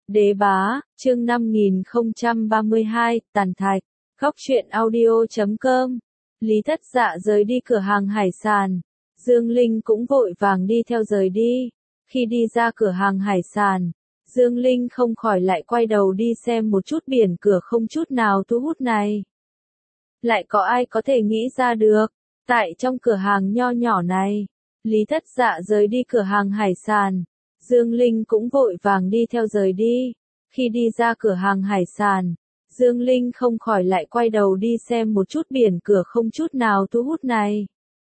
Đế bá, chương 5032, tàn thạch, góc truyện audio.com. Lý Thất Dạ rời đi cửa hàng hải sản. Dương Linh cũng vội vàng đi theo rời đi. Khi đi ra cửa hàng hải sản, Dương Linh không khỏi lại quay đầu đi xem một chút biển cửa không chút nào thu hút này. Lại có ai có thể nghĩ ra được, tại trong cửa hàng nho nhỏ này, Lý Thất Dạ rời đi cửa hàng hải sản. Dương Linh cũng vội vàng đi theo rời đi. Khi đi ra cửa hàng hải sản, Dương Linh không khỏi lại quay đầu đi xem một chút biển cửa không chút nào thu hút này.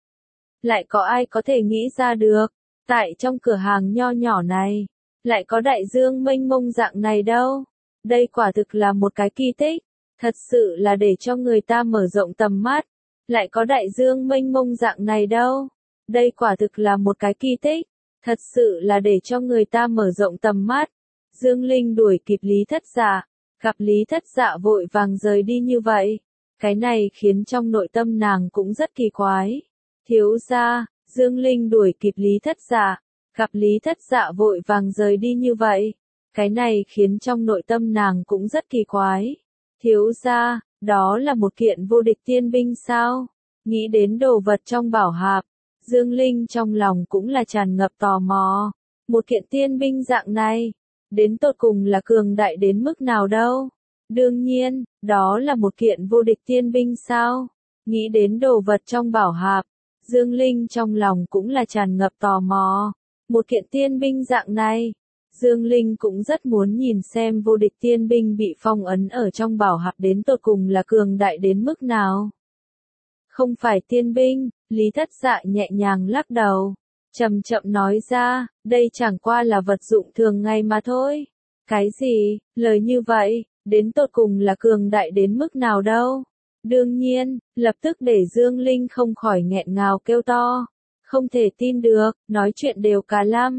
Lại có ai có thể nghĩ ra được, tại trong cửa hàng nho nhỏ này, lại có đại dương mênh mông dạng này đâu. Đây quả thực là một cái kỳ tích, thật sự là để cho người ta mở rộng tầm mắt. Lại có đại dương mênh mông dạng này đâu. Đây quả thực là một cái kỳ tích, thật sự là để cho người ta mở rộng tầm mắt. Dương Linh đuổi kịp Lý Thất Dạ, gặp Lý Thất Dạ vội vàng rời đi như vậy. Cái này khiến trong nội tâm nàng cũng rất kỳ quái. Thiếu gia, Dương Linh đuổi kịp Lý Thất Dạ, gặp Lý Thất Dạ vội vàng rời đi như vậy. Cái này khiến trong nội tâm nàng cũng rất kỳ quái. Thiếu gia, đó là một kiện vô địch tiên binh sao? Nghĩ đến đồ vật trong bảo hạp, Dương Linh trong lòng cũng là tràn ngập tò mò. Một kiện tiên binh dạng này, đến tột cùng là cường đại đến mức nào đâu? Đương nhiên, đó là một kiện vô địch tiên binh sao? Nghĩ đến đồ vật trong bảo hạp, Dương Linh trong lòng cũng là tràn ngập tò mò. Một kiện tiên binh dạng này, Dương Linh cũng rất muốn nhìn xem vô địch tiên binh bị phong ấn ở trong bảo hạp đến tột cùng là cường đại đến mức nào. Không phải tiên binh, Lý Thất Dạ nhẹ nhàng lắc đầu, chậm chậm nói ra, đây chẳng qua là vật dụng thường ngày mà thôi. Cái gì, lời như vậy, đến tột cùng là cường đại đến mức nào đâu. Đương nhiên, lập tức để Dương Linh không khỏi nghẹn ngào kêu to. Không thể tin được, nói chuyện đều cả lăm.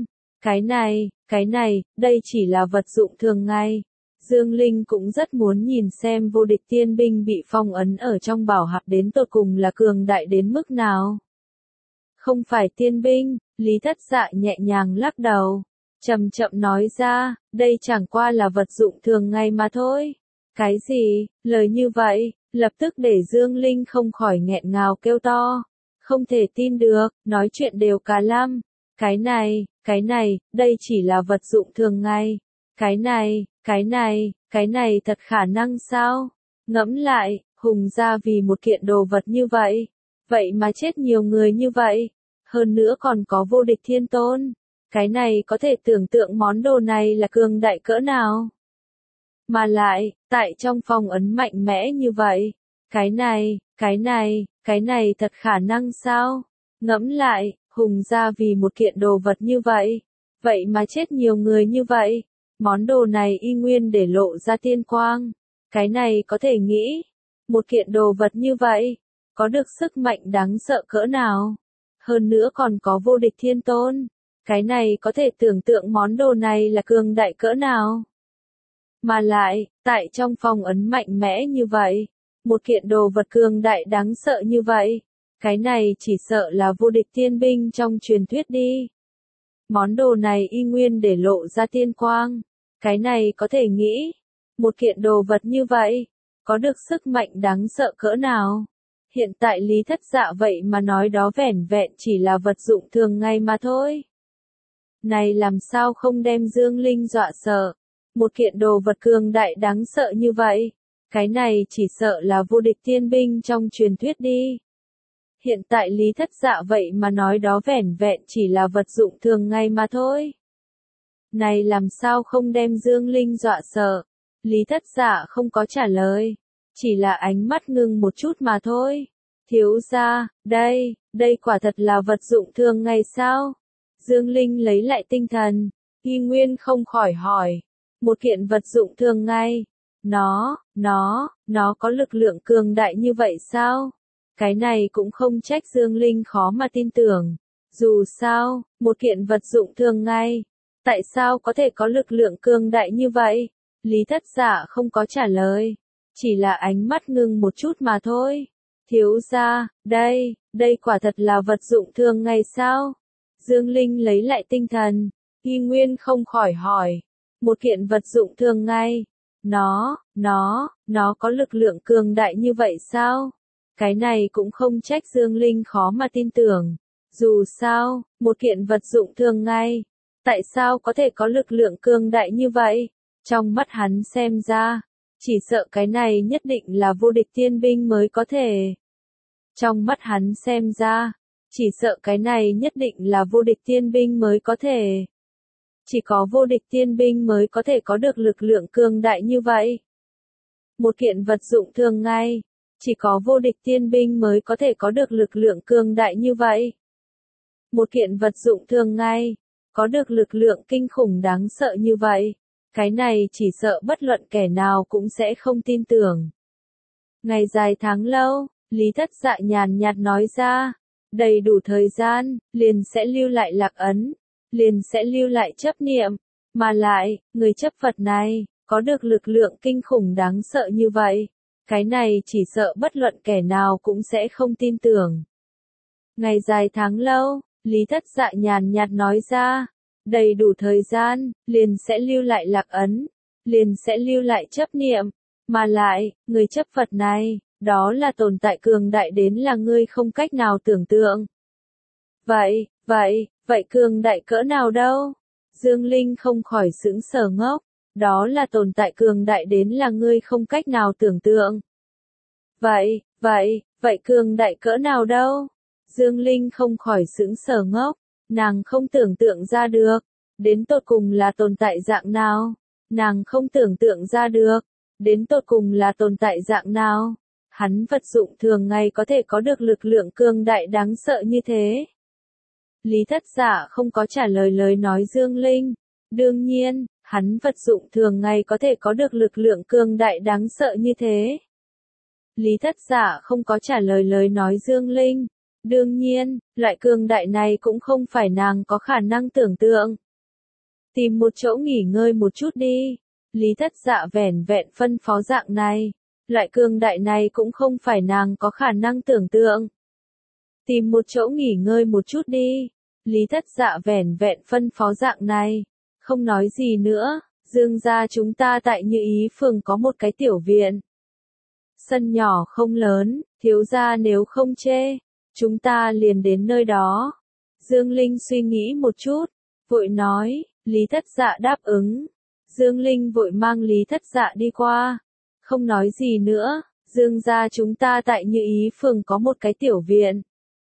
Cái này, đây chỉ là vật dụng thường ngày. Dương Linh cũng rất muốn nhìn xem vô địch tiên binh bị phong ấn ở trong bảo hạp đến tột cùng là cường đại đến mức nào. Không phải tiên binh, Lý Thất Dạ nhẹ nhàng lắc đầu, chậm chậm nói ra, đây chẳng qua là vật dụng thường ngày mà thôi. Cái gì, lời như vậy, lập tức để Dương Linh không khỏi nghẹn ngào kêu to. Không thể tin được, nói chuyện đều cả lăm. Cái này, đây chỉ là vật dụng thường ngày. Cái này thật khả năng sao? Ngẫm lại, Hùng gia vì một kiện đồ vật như vậy. Vậy mà chết nhiều người như vậy. Hơn nữa còn có vô địch thiên tôn. Cái này có thể tưởng tượng món đồ này là cường đại cỡ nào. Mà lại, tại trong phong ấn mạnh mẽ như vậy. Cái này thật khả năng sao? Ngẫm lại, Hùng gia vì một kiện đồ vật như vậy. Vậy mà chết nhiều người như vậy. Món đồ này y nguyên để lộ ra tiên quang. Cái này có thể nghĩ. Một kiện đồ vật như vậy. Có được sức mạnh đáng sợ cỡ nào. Hơn nữa còn có vô địch thiên tôn. Cái này có thể tưởng tượng món đồ này là cường đại cỡ nào. Mà lại, tại trong phong ấn mạnh mẽ như vậy. Một kiện đồ vật cường đại đáng sợ như vậy. Cái này chỉ sợ là vô địch tiên binh trong truyền thuyết đi. Món đồ này y nguyên để lộ ra tiên quang. Cái này có thể nghĩ. Một kiện đồ vật như vậy. Có được sức mạnh đáng sợ cỡ nào. Hiện tại Lý Thất Dạ vậy mà nói đó vẻn vẹn chỉ là vật dụng thường ngày mà thôi. Này làm sao không đem Dương Linh dọa sợ. Một kiện đồ vật cường đại đáng sợ như vậy. Cái này chỉ sợ là vô địch tiên binh trong truyền thuyết đi. Hiện tại Lý Thất Dạ vậy mà nói đó vẻn vẹn chỉ là vật dụng thường ngày mà thôi. Này làm sao không đem Dương Linh dọa sợ. Lý Thất Dạ không có trả lời. Chỉ là ánh mắt ngưng một chút mà thôi. Thiếu gia, đây quả thật là vật dụng thường ngày sao? Dương Linh lấy lại tinh thần. Y nguyên không khỏi hỏi. Một kiện vật dụng thường ngày. Nó có lực lượng cường đại như vậy sao? Cái này cũng không trách Dương Linh khó mà tin tưởng. Dù sao, một kiện vật dụng thường ngày. Tại sao có thể có lực lượng cường đại như vậy? Lý Thất Dạ không có trả lời. Chỉ là ánh mắt ngưng một chút mà thôi. Thiếu gia, đây quả thật là vật dụng thường ngày sao? Dương Linh lấy lại tinh thần. Y nguyên không khỏi hỏi. một kiện vật dụng thường ngày. Nó có lực lượng cường đại như vậy sao? Cái này cũng không trách Dương Linh khó mà tin tưởng. Dù sao, một kiện vật dụng thường ngày, tại sao có thể có lực lượng cường đại như vậy? Trong mắt hắn xem ra, chỉ sợ cái này nhất định là vô địch tiên binh mới có thể. Trong mắt hắn xem ra, chỉ sợ cái này nhất định là vô địch tiên binh mới có thể. Chỉ có vô địch tiên binh mới có thể có được lực lượng cường đại như vậy. Một kiện vật dụng thường ngày, chỉ có vô địch tiên binh mới có thể có được lực lượng cường đại như vậy. Một kiện vật dụng thường ngày, có được lực lượng kinh khủng đáng sợ như vậy. Cái này chỉ sợ bất luận kẻ nào cũng sẽ không tin tưởng. Ngày dài tháng lâu, Lý Thất Dạ nhàn nhạt nói ra, đầy đủ thời gian, liền sẽ lưu lại lạc ấn, liền sẽ lưu lại chấp niệm, mà lại, người chấp Phật này, có được lực lượng kinh khủng đáng sợ như vậy. Cái này chỉ sợ bất luận kẻ nào cũng sẽ không tin tưởng. Ngày dài tháng lâu, Lý Thất Dạ nhàn nhạt nói ra, đầy đủ thời gian, liền sẽ lưu lại lạc ấn, liền sẽ lưu lại chấp niệm, mà lại, người chấp Phật này, đó là tồn tại cường đại đến là ngươi không cách nào tưởng tượng. Vậy cường đại cỡ nào đâu? Dương Linh không khỏi sững sờ ngốc, đó là tồn tại cường đại đến là ngươi không cách nào tưởng tượng. Vậy cường đại cỡ nào đâu? Dương Linh không khỏi sững sờ ngốc, nàng không tưởng tượng ra được, đến tột cùng là tồn tại dạng nào? Nàng không tưởng tượng ra được, đến tột cùng là tồn tại dạng nào? Hắn vật dụng thường ngày có thể có được lực lượng cường đại đáng sợ như thế. Lý Thất Dạ không có trả lời lời nói Dương Linh. Đương nhiên, hắn vật dụng thường ngày có thể có được lực lượng cường đại đáng sợ như thế. Lý Thất Dạ không có trả lời lời nói Dương Linh. Đương nhiên, loại cường đại này cũng không phải nàng có khả năng tưởng tượng. Tìm một chỗ nghỉ ngơi một chút đi. Lý Thất Dạ vẻn vẹn phân phó dạng này. Loại cường đại này cũng không phải nàng có khả năng tưởng tượng. Tìm một chỗ nghỉ ngơi một chút đi. Lý Thất Dạ vẻn vẹn phân phó dạng này. Không nói gì nữa, Dương gia chúng ta tại Như Ý phường có một cái tiểu viện. Sân nhỏ không lớn, thiếu gia nếu không chê, chúng ta liền đến nơi đó. Dương Linh suy nghĩ một chút, vội nói, Lý Thất Dạ đáp ứng. Dương Linh vội mang Lý Thất Dạ đi qua. Không nói gì nữa, Dương gia chúng ta tại Như Ý phường có một cái tiểu viện.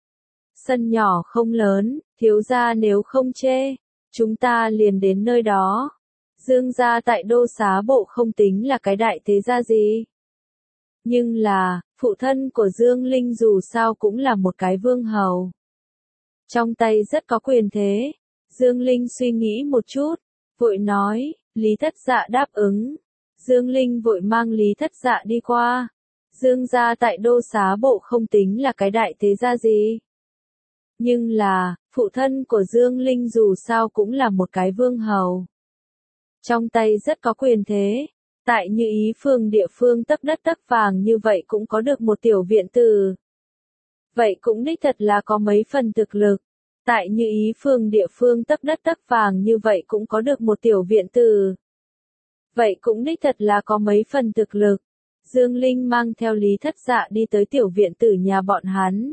Sân nhỏ không lớn, thiếu gia nếu không chê, chúng ta liền đến nơi đó. Dương gia tại Đô Xá Bộ không tính là cái đại thế gia gì. Nhưng là, phụ thân của Dương Linh dù sao cũng là một cái vương hầu. Trong tay rất có quyền thế. Dương Linh suy nghĩ một chút, vội nói, Lý Thất Dạ đáp ứng. Dương Linh vội mang Lý Thất Dạ đi qua. Dương gia tại Đô Xá Bộ không tính là cái đại thế gia gì. Nhưng là, phụ thân của Dương Linh dù sao cũng là một cái vương hầu. Trong tay rất có quyền thế. Tại Như Ý phường địa phương tấc đất tấc vàng như vậy cũng có được một tiểu viện tử. Vậy cũng đích thật là có mấy phần thực lực. Tại Như Ý phường địa phương tấc đất tấc vàng như vậy cũng có được một tiểu viện tử. Vậy cũng đích thật là có mấy phần thực lực. Dương Linh mang theo Lý Thất Dạ đi tới tiểu viện tử nhà bọn hắn.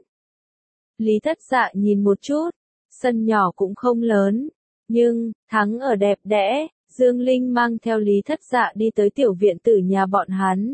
Lý Thất Dạ nhìn một chút, sân nhỏ cũng không lớn, nhưng, thắng ở đẹp đẽ. Dương Linh mang theo Lý Thất Dạ đi tới tiểu viện tử nhà bọn hắn.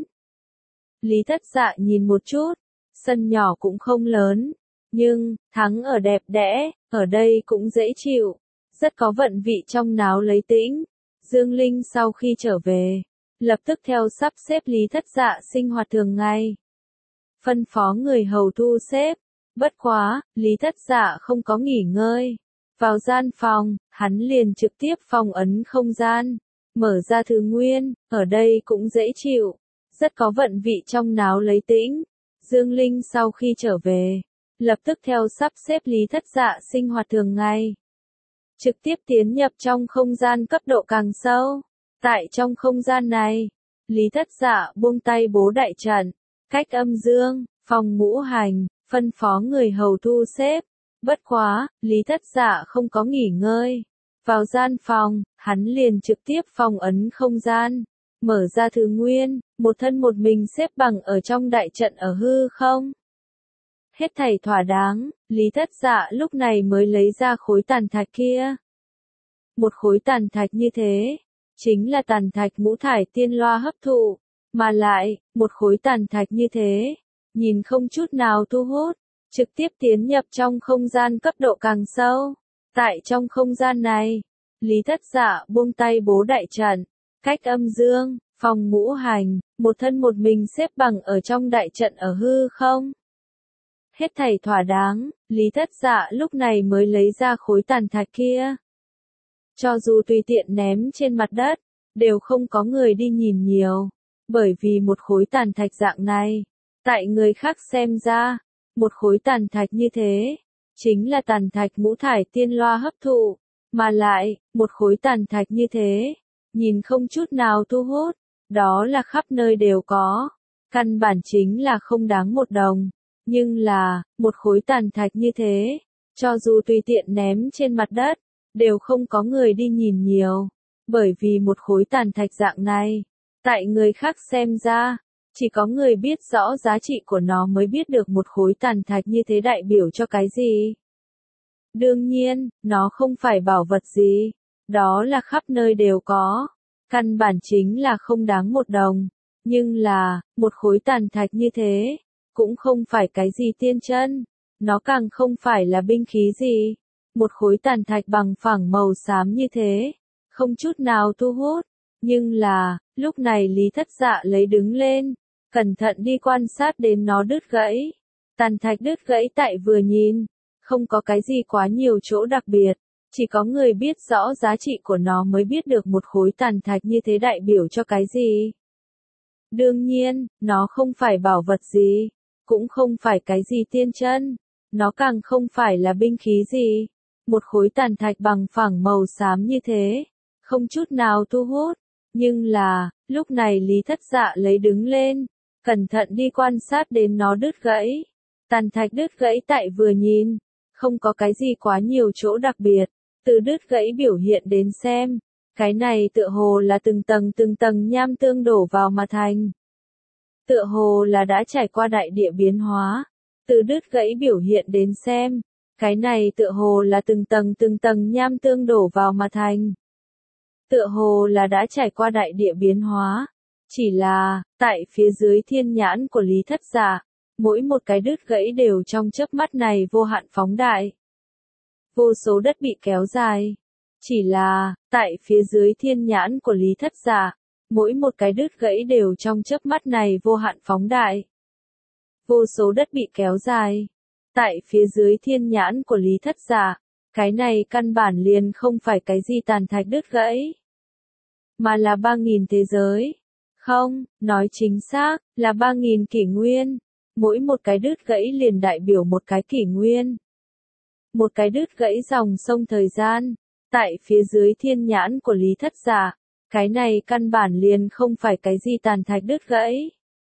Lý Thất Dạ nhìn một chút, sân nhỏ cũng không lớn, nhưng, thắng ở đẹp đẽ, ở đây cũng dễ chịu, rất có vận vị trong náo lấy tĩnh. Dương Linh sau khi trở về, lập tức theo sắp xếp Lý Thất Dạ sinh hoạt thường ngày. Phân phó người hầu thu xếp, bất quá, Lý Thất Dạ không có nghỉ ngơi. Vào gian phòng, hắn liền trực tiếp phong ấn không gian, mở ra thứ nguyên, ở đây cũng dễ chịu, rất có vận vị trong náo lấy tĩnh. Dương Linh sau khi trở về, lập tức theo sắp xếp Lý Thất Dạ sinh hoạt thường ngày. Trực tiếp tiến nhập trong không gian cấp độ càng sâu. Tại trong không gian này, Lý Thất Dạ buông tay bố đại trận, cách âm dương, phòng ngũ hành, phân phó người hầu thu xếp. Bất quá, Lý Thất Dạ không có nghỉ ngơi. Vào gian phòng, hắn liền trực tiếp phong ấn không gian, mở ra thứ nguyên, một thân một mình xếp bằng ở trong đại trận ở hư không. Hết thảy thỏa đáng, Lý Thất Dạ lúc này mới lấy ra khối tàn thạch kia. Một khối tàn thạch như thế, chính là tàn thạch ngũ thải tiên loa hấp thụ, mà lại, một khối tàn thạch như thế, nhìn không chút nào thu hút, trực tiếp tiến nhập trong không gian cấp độ càng sâu. Tại trong không gian này, Lý Thất Dạ buông tay bố đại trận, cách âm dương, phòng ngũ hành, một thân một mình xếp bằng ở trong đại trận ở hư không. Hết thảy thỏa đáng, Lý Thất Dạ lúc này mới lấy ra khối tàn thạch kia. Cho dù tùy tiện ném trên mặt đất, đều không có người đi nhìn nhiều, bởi vì một khối tàn thạch dạng này, tại người khác xem ra, một khối tàn thạch như thế, chính là tàn thạch ngũ thải tiên loa hấp thụ, mà lại, một khối tàn thạch như thế, nhìn không chút nào thu hút, đó là khắp nơi đều có, căn bản chính là không đáng một đồng, nhưng là, một khối tàn thạch như thế, cho dù tùy tiện ném trên mặt đất, đều không có người đi nhìn nhiều, bởi vì một khối tàn thạch dạng này, tại người khác xem ra, chỉ có người biết rõ giá trị của nó mới biết được một khối tàn thạch như thế đại biểu cho cái gì. Đương nhiên, nó không phải bảo vật gì, đó là khắp nơi đều có, căn bản chính là không đáng một đồng, nhưng là, một khối tàn thạch như thế, cũng không phải cái gì tiên chân, nó càng không phải là binh khí gì. Một khối tàn thạch bằng phẳng màu xám như thế, không chút nào thu hút, nhưng là, lúc này Lý Thất Dạ lấy đứng lên, cẩn thận đi quan sát đến nó đứt gãy. Tàn thạch đứt gãy tại vừa nhìn, không có cái gì quá nhiều chỗ đặc biệt, chỉ có người biết rõ giá trị của nó mới biết được một khối tàn thạch như thế đại biểu cho cái gì. Đương nhiên, nó không phải bảo vật gì, cũng không phải cái gì tiên chân, nó càng không phải là binh khí gì. Một khối tàn thạch bằng phẳng màu xám như thế, không chút nào thu hút, nhưng là, lúc này Lý Thất Dạ lấy đứng lên, cẩn thận đi quan sát đến nó đứt gãy. Tàn thạch đứt gãy tại vừa nhìn, không có cái gì quá nhiều chỗ đặc biệt, từ đứt gãy biểu hiện đến xem, cái này tựa hồ là từng tầng nham tương đổ vào mà thành. Tựa hồ là đã trải qua đại địa biến hóa, từ đứt gãy biểu hiện đến xem, cái này tựa hồ là từng tầng nham tương đổ vào mà thành. Tựa hồ là đã trải qua đại địa biến hóa. Chỉ là, tại phía dưới thiên nhãn của Lý Thất Dạ, mỗi một cái đứt gãy đều trong chớp mắt này vô hạn phóng đại. Vô số đất bị kéo dài. Chỉ là, tại phía dưới thiên nhãn của Lý Thất Dạ, mỗi một cái đứt gãy đều trong chớp mắt này vô hạn phóng đại. Vô số đất bị kéo dài. Tại phía dưới thiên nhãn của Lý Thất Dạ, cái này căn bản liền không phải cái gì tàn thạch đứt gãy, mà là 3.000 thế giới. Không, nói chính xác, là 3.000 kỷ nguyên. Mỗi một cái đứt gãy liền đại biểu một cái kỷ nguyên. Một cái đứt gãy dòng sông thời gian. Tại phía dưới thiên nhãn của Lý Thất Dạ, cái này căn bản liền không phải cái gì tàn thạch đứt gãy,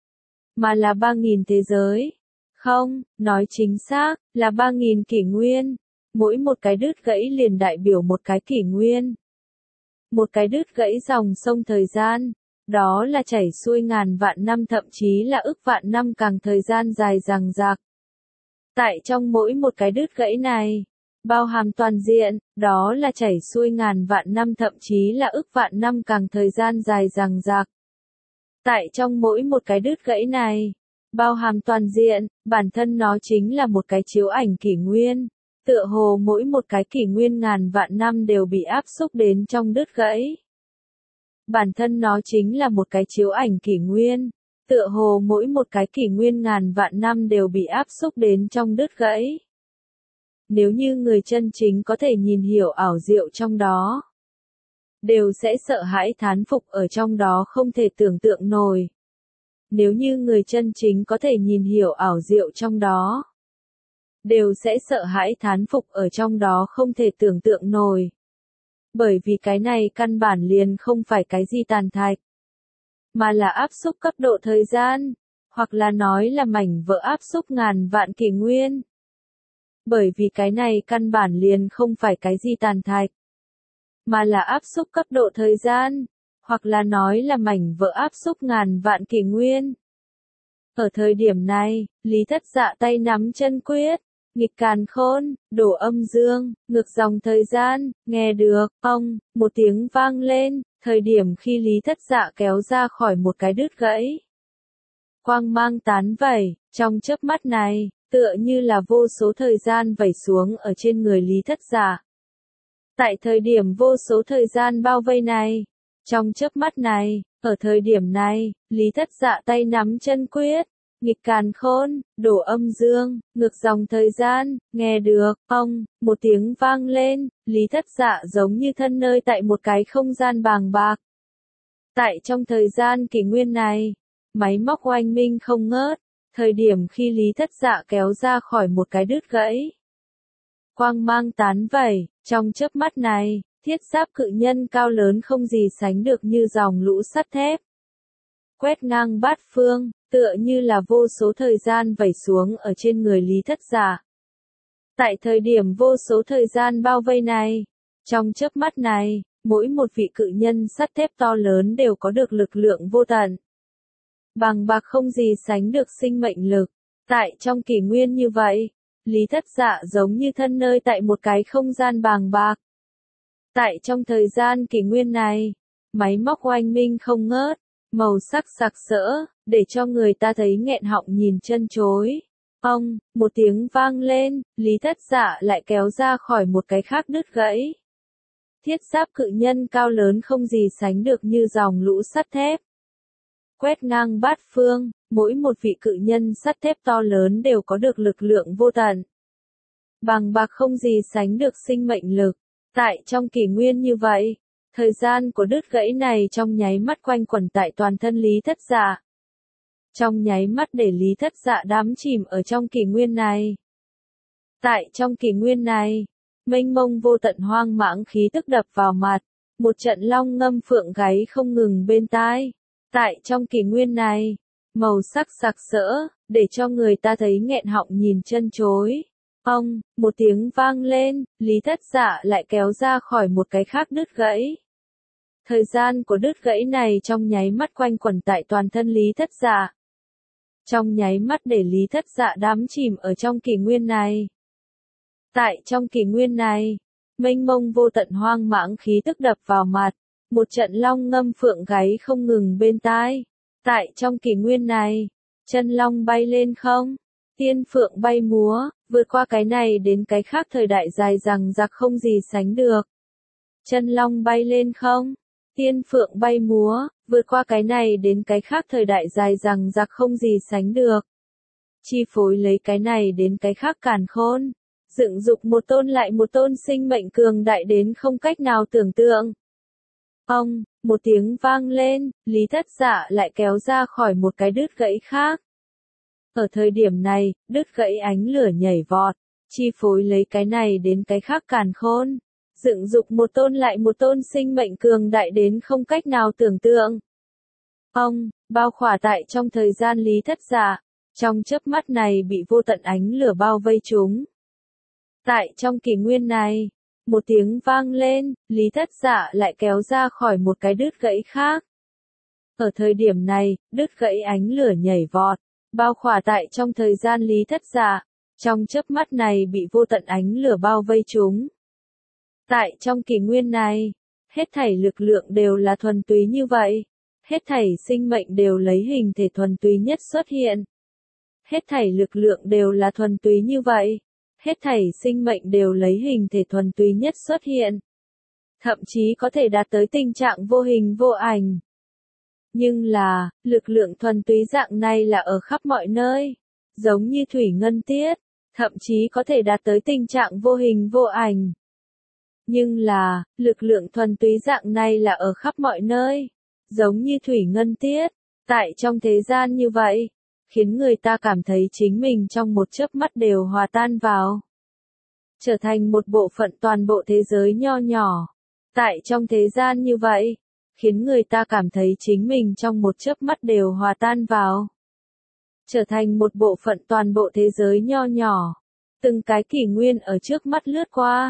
mà là 3.000 thế giới. Không, nói chính xác, là 3.000 kỷ nguyên. Mỗi một cái đứt gãy liền đại biểu một cái kỷ nguyên. Một cái đứt gãy dòng sông thời gian, đó là chảy xuôi ngàn vạn năm thậm chí là ức vạn năm càng thời gian dài dằng dặc. Tại trong mỗi một cái đứt gãy này, bao hàm toàn diện, đó là chảy xuôi ngàn vạn năm thậm chí là ức vạn năm càng thời gian dài dằng dặc. Tại trong mỗi một cái đứt gãy này, bao hàm toàn diện, bản thân nó chính là một cái chiếu ảnh kỷ nguyên. Tựa hồ mỗi một cái kỷ nguyên ngàn vạn năm đều bị áp xúc đến trong đứt gãy. Bản thân nó chính là một cái chiếu ảnh kỷ nguyên. Tựa hồ mỗi một cái kỷ nguyên ngàn vạn năm đều bị áp xúc đến trong đứt gãy. Nếu như người chân chính có thể nhìn hiểu ảo diệu trong đó, đều sẽ sợ hãi thán phục ở trong đó không thể tưởng tượng nổi. Nếu như người chân chính có thể nhìn hiểu ảo diệu trong đó, đều sẽ sợ hãi thán phục ở trong đó không thể tưởng tượng nổi. Bởi vì cái này căn bản liền không phải cái gì tàn thạch, mà là áp xúc cấp độ thời gian, hoặc là nói là mảnh vỡ áp xúc ngàn vạn kỷ nguyên. Bởi vì cái này căn bản liền không phải cái gì tàn thạch, mà là áp xúc cấp độ thời gian, hoặc là nói là mảnh vỡ áp xúc ngàn vạn kỷ nguyên. Ở thời điểm này, Lý Thất Dạ tay nắm chân quyết, nghịch càn khôn, đổ âm dương, ngược dòng thời gian, nghe được, ông, một tiếng vang lên, thời điểm khi Lý Thất Dạ kéo ra khỏi một cái đứt gãy. Quang mang tán vẩy, trong chớp mắt này, tựa như là vô số thời gian vẩy xuống ở trên người Lý Thất Dạ. Tại thời điểm vô số thời gian bao vây này, trong chớp mắt này, ở thời điểm này, Lý Thất Dạ tay nắm chân quyết, nghịch càn khôn, đổ âm dương, ngược dòng thời gian, nghe được, ông, một tiếng vang lên, Lý Thất Dạ giống như thân nơi tại một cái không gian bàng bạc. Tại trong thời gian kỷ nguyên này, máy móc oanh minh không ngớt, thời điểm khi Lý Thất Dạ kéo ra khỏi một cái đứt gãy. Quang mang tán vẩy, trong chớp mắt này, thiết giáp cự nhân cao lớn không gì sánh được như dòng lũ sắt thép. Quét ngang bát phương, tựa như là vô số thời gian vẩy xuống ở trên người Lý Thất Dạ. Tại thời điểm vô số thời gian bao vây này, trong chớp mắt này, mỗi một vị cự nhân sắt thép to lớn đều có được lực lượng vô tận. Bằng bạc không gì sánh được sinh mệnh lực. Tại trong kỷ nguyên như vậy, Lý Thất Dạ giống như thân nơi tại một cái không gian bàng bạc. Tại trong thời gian kỷ nguyên này, máy móc oanh minh không ngớt, màu sắc sặc sỡ, để cho người ta thấy nghẹn họng nhìn chân chối. Ông, một tiếng vang lên, Lý Thất Dạ lại kéo ra khỏi một cái khác đứt gãy. Thiết giáp cự nhân cao lớn không gì sánh được như dòng lũ sắt thép. Quét ngang bát phương, mỗi một vị cự nhân sắt thép to lớn đều có được lực lượng vô tận. Bằng bạc không gì sánh được sinh mệnh lực. Tại trong kỷ nguyên như vậy, thời gian của đứt gãy này trong nháy mắt quanh quẩn tại toàn thân Lý Thất Dạ. Trong nháy mắt để Lý Thất Dạ đắm chìm ở trong kỷ nguyên này. Tại trong kỷ nguyên này, mênh mông vô tận hoang mãng khí tức đập vào mặt, một trận long ngâm phượng gáy không ngừng bên tai. Tại trong kỷ nguyên này, màu sắc sặc sỡ, để cho người ta thấy nghẹn họng nhìn chân chối. Ông, một tiếng vang lên, Lý Thất Dạ lại kéo ra khỏi một cái khác đứt gãy. Thời gian của đứt gãy này trong nháy mắt quanh quẩn tại toàn thân Lý Thất Dạ. Trong nháy mắt để Lý Thất Dạ đắm chìm ở trong kỷ nguyên này. Tại trong kỷ nguyên này, mênh mông vô tận hoang mãng khí tức đập vào mặt, một trận long ngâm phượng gáy không ngừng bên tai. Tại trong kỷ nguyên này, chân long bay lên không, tiên phượng bay múa, vượt qua cái này đến cái khác thời đại dài dằng dặc không gì sánh được. Chân long bay lên không, tiên phượng bay múa, vượt qua cái này đến cái khác thời đại dài dằng dặc không gì sánh được. Chi phối lấy cái này đến cái khác càn khôn, dựng dục một tôn lại một tôn sinh mệnh cường đại đến không cách nào tưởng tượng. Ông, một tiếng vang lên, Lý Thất Dạ lại kéo ra khỏi một cái đứt gãy khác. Ở thời điểm này, đứt gãy ánh lửa nhảy vọt, chi phối lấy cái này đến cái khác càn khôn, dựng dục một tôn lại một tôn sinh mệnh cường đại đến không cách nào tưởng tượng. Ông, bao khỏa tại trong thời gian Lý Thất Dạ, trong chớp mắt này bị vô tận ánh lửa bao vây chúng. Tại trong kỷ nguyên này, một tiếng vang lên, Lý Thất Dạ lại kéo ra khỏi một cái đứt gãy khác. Ở thời điểm này, đứt gãy ánh lửa nhảy vọt, bao khỏa tại trong thời gian Lý Thất Dạ, trong chớp mắt này bị vô tận ánh lửa bao vây chúng. Tại trong kỷ nguyên này, hết thảy lực lượng đều là thuần túy như vậy, hết thảy sinh mệnh đều lấy hình thể thuần túy nhất xuất hiện. Hết thảy lực lượng đều là thuần túy như vậy, hết thảy sinh mệnh đều lấy hình thể thuần túy nhất xuất hiện. Thậm chí có thể đạt tới tình trạng vô hình vô ảnh. Nhưng là, lực lượng thuần túy dạng này là ở khắp mọi nơi, giống như thủy ngân tiết, thậm chí có thể đạt tới tình trạng vô hình vô ảnh. Nhưng là, lực lượng thuần túy dạng này là ở khắp mọi nơi, giống như thủy ngân tiết, tại trong thế gian như vậy, khiến người ta cảm thấy chính mình trong một chớp mắt đều hòa tan vào, trở thành một bộ phận toàn bộ thế giới nho nhỏ. Tại trong thế gian như vậy, khiến người ta cảm thấy chính mình trong một chớp mắt đều hòa tan vào, trở thành một bộ phận toàn bộ thế giới nho nhỏ. Từng cái kỷ nguyên ở trước mắt lướt qua,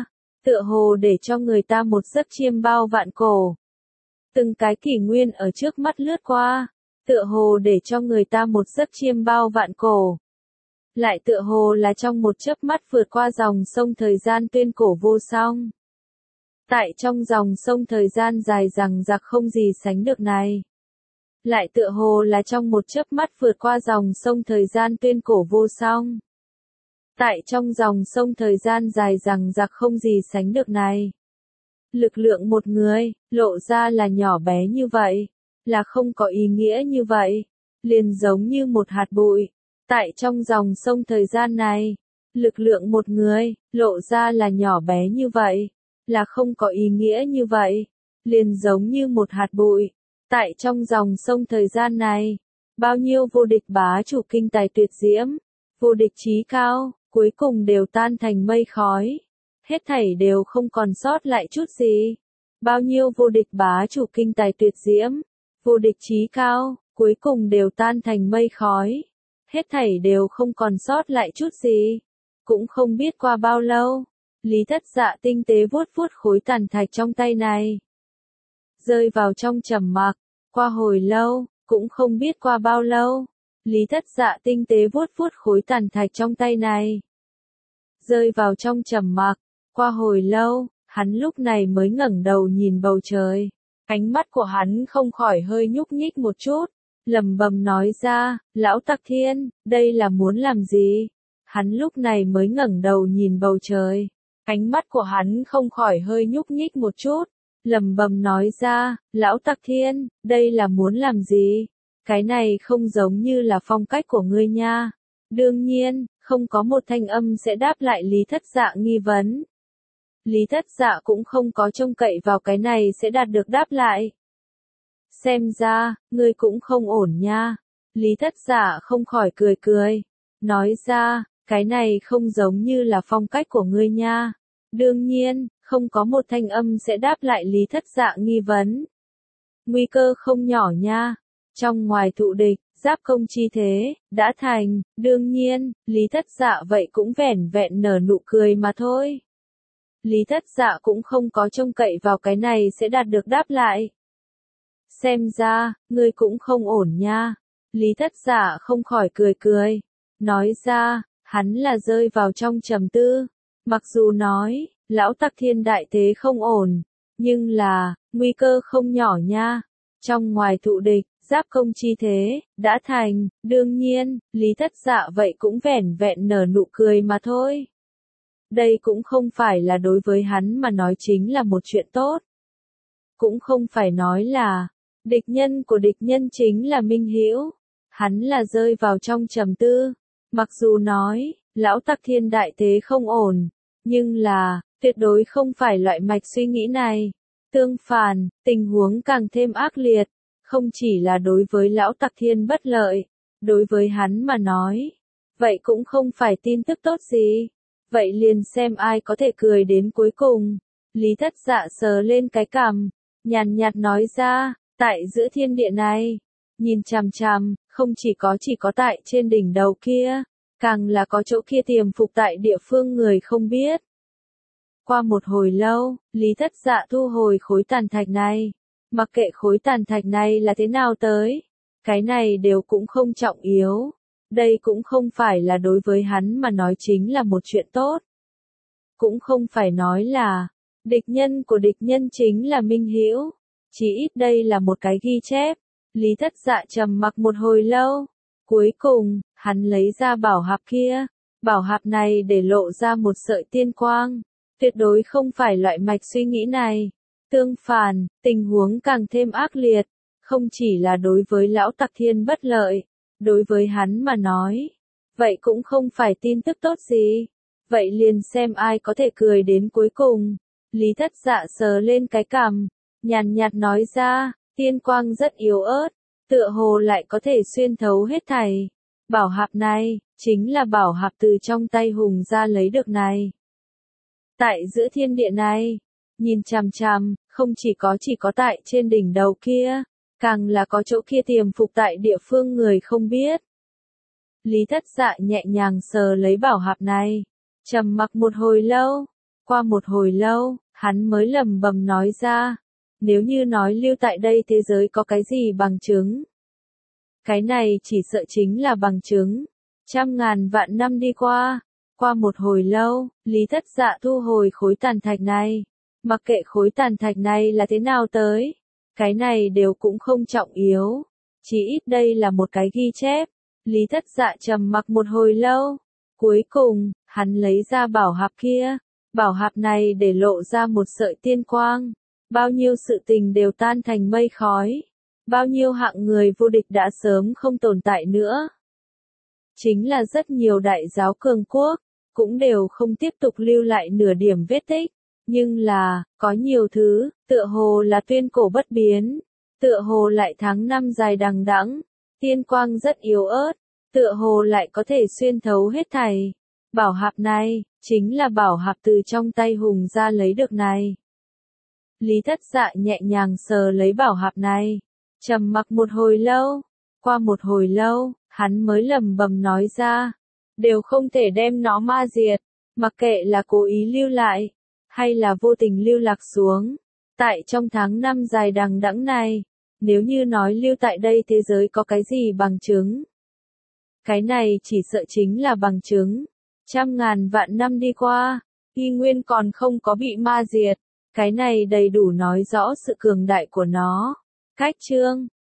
tựa hồ để cho người ta một giấc chiêm bao vạn cổ. Từng cái kỷ nguyên ở trước mắt lướt qua, tựa hồ để cho người ta một giấc chiêm bao vạn cổ. Lại tựa hồ là trong một chớp mắt vượt qua dòng sông thời gian tuyên cổ vô song. Tại trong dòng sông thời gian dài dằng dặc không gì sánh được này. Lại tựa hồ là trong một chớp mắt vượt qua dòng sông thời gian tuyên cổ vô song. Tại trong dòng sông thời gian dài dằng dặc không gì sánh được này. Lực lượng một người, lộ ra là nhỏ bé như vậy, là không có ý nghĩa như vậy, liền giống như một hạt bụi. Tại trong dòng sông thời gian này, lực lượng một người, lộ ra là nhỏ bé như vậy, là không có ý nghĩa như vậy, liền giống như một hạt bụi. Tại trong dòng sông thời gian này, bao nhiêu vô địch bá chủ kinh tài tuyệt diễm, vô địch chí cao, cuối cùng đều tan thành mây khói. Hết thảy đều không còn sót lại chút gì. Bao nhiêu vô địch bá chủ kinh tài tuyệt diễm, vô địch chí cao, cuối cùng đều tan thành mây khói. Hết thảy đều không còn sót lại chút gì. Cũng không biết qua bao lâu, Lý Thất Dạ tinh tế vuốt vuốt khối tàn thạch trong tay này. Rơi vào trong trầm mặc, qua hồi lâu, cũng không biết qua bao lâu, Lý Thất Dạ tinh tế vuốt vuốt khối tàn thạch trong tay này. Rơi vào trong trầm mặc, qua hồi lâu, hắn lúc này mới ngẩng đầu nhìn bầu trời. Ánh mắt của hắn không khỏi hơi nhúc nhích một chút, lẩm bẩm nói ra, Lão Tặc Thiên, đây là muốn làm gì? Hắn lúc này mới ngẩng đầu nhìn bầu trời. Ánh mắt của hắn không khỏi hơi nhúc nhích một chút, lẩm bẩm nói ra, Lão Tặc Thiên, đây là muốn làm gì? Cái này không giống như là phong cách của ngươi nha. Đương nhiên, không có một thanh âm sẽ đáp lại Lý Thất Dạ nghi vấn. Lý Thất Dạ cũng không có trông cậy vào cái này sẽ đạt được đáp lại. Xem ra, ngươi cũng không ổn nha. Lý Thất Dạ không khỏi cười cười. Nói ra, cái này không giống như là phong cách của ngươi nha. Đương nhiên, không có một thanh âm sẽ đáp lại Lý Thất Dạ nghi vấn. Nguy cơ không nhỏ nha. Trong ngoài thụ địch, giáp công chi thế, đã thành, đương nhiên, Lý Thất Dạ vậy cũng vẻn vẹn nở nụ cười mà thôi. Lý Thất Dạ cũng không có trông cậy vào cái này sẽ đạt được đáp lại. Xem ra, ngươi cũng không ổn nha. Lý Thất Dạ không khỏi cười cười. Nói ra, hắn là rơi vào trong trầm tư. Mặc dù nói, Lão Tặc Thiên đại thế không ổn, nhưng là, nguy cơ không nhỏ nha. Trong ngoài thụ địch, giáp công chi thế, đã thành, đương nhiên, Lý Thất Dạ vậy cũng vẻn vẹn nở nụ cười mà thôi. Đây cũng không phải là đối với hắn mà nói chính là một chuyện tốt. Cũng không phải nói là, địch nhân của địch nhân chính là Minh Hữu. Hắn là rơi vào trong trầm tư. Mặc dù nói, Lão Tặc Thiên đại thế không ổn, nhưng là, tuyệt đối không phải loại mạch suy nghĩ này. Tương phản, tình huống càng thêm ác liệt. Không chỉ là đối với Lão Tặc Thiên bất lợi, đối với hắn mà nói. Vậy cũng không phải tin tức tốt gì. Vậy liền xem ai có thể cười đến cuối cùng. Lý Thất Dạ sờ lên cái cằm, nhàn nhạt nói ra, tại giữa thiên địa này, nhìn chằm chằm, không chỉ có tại trên đỉnh đầu kia, càng là có chỗ kia tiềm phục tại địa phương người không biết. Qua một hồi lâu, Lý Thất Dạ thu hồi khối tàn thạch này. Mặc kệ khối tàn thạch này là thế nào tới, cái này đều cũng không trọng yếu. Đây cũng không phải là đối với hắn mà nói chính là một chuyện tốt. Cũng không phải nói là, địch nhân của địch nhân chính là Minh Hữu. Chỉ ít đây là một cái ghi chép. Lý Thất Dạ trầm mặc một hồi lâu. Cuối cùng, hắn lấy ra bảo hạp kia. Bảo hạp này để lộ ra một sợi tiên quang. Tuyệt đối không phải loại mạch suy nghĩ này. Tương phản, tình huống càng thêm ác liệt. Không chỉ là đối với Lão Tặc Thiên bất lợi. Đối với hắn mà nói, vậy cũng không phải tin tức tốt gì. Vậy liền xem ai có thể cười đến cuối cùng. Lý Thất Dạ sờ lên cái cằm, nhàn nhạt nói ra, tiên quang rất yếu ớt, tựa hồ lại có thể xuyên thấu hết thảy. Bảo hạp này, chính là bảo hạp từ trong tay Hùng ra lấy được này. Tại giữa thiên địa này, nhìn chằm chằm, không chỉ có tại trên đỉnh đầu kia. Càng là có chỗ kia tiềm phục tại địa phương người không biết. Lý Thất Dạ nhẹ nhàng sờ lấy bảo hạp này. Trầm mặc một hồi lâu. Qua một hồi lâu, hắn mới lẩm bẩm nói ra. Nếu như nói lưu tại đây thế giới có cái gì bằng chứng? Cái này chỉ sợ chính là bằng chứng. Trăm ngàn vạn năm đi qua. Qua một hồi lâu, Lý Thất Dạ thu hồi khối tàn thạch này. Mặc kệ khối tàn thạch này là thế nào tới. Cái này đều cũng không trọng yếu. Chỉ ít đây là một cái ghi chép. Lý Thất Dạ trầm mặc một hồi lâu. Cuối cùng, hắn lấy ra bảo hạp kia. Bảo hạp này để lộ ra một sợi tiên quang. Bao nhiêu sự tình đều tan thành mây khói. Bao nhiêu hạng người vô địch đã sớm không tồn tại nữa. Chính là rất nhiều đại giáo cường quốc, cũng đều không tiếp tục lưu lại nửa điểm vết tích. Nhưng là, có nhiều thứ, tựa hồ là tuyên cổ bất biến. Tựa hồ lại tháng năm dài đằng đẵng, tiên quang rất yếu ớt. Tựa hồ lại có thể xuyên thấu hết thảy. Bảo hạp này, chính là bảo hạp từ trong tay Hùng ra lấy được này. Lý Thất Dạ nhẹ nhàng sờ lấy bảo hạp này. Trầm mặc một hồi lâu. Qua một hồi lâu, hắn mới lẩm bẩm nói ra. Đều không thể đem nó ma diệt. Mặc kệ là cố ý lưu lại, hay là vô tình lưu lạc xuống. Tại trong tháng năm dài đằng đẵng này, nếu như nói lưu tại đây thế giới có cái gì bằng chứng. Cái này chỉ sợ chính là bằng chứng. Trăm ngàn vạn năm đi qua, y nguyên còn không có bị ma diệt. Cái này đầy đủ nói rõ sự cường đại của nó. Cách chương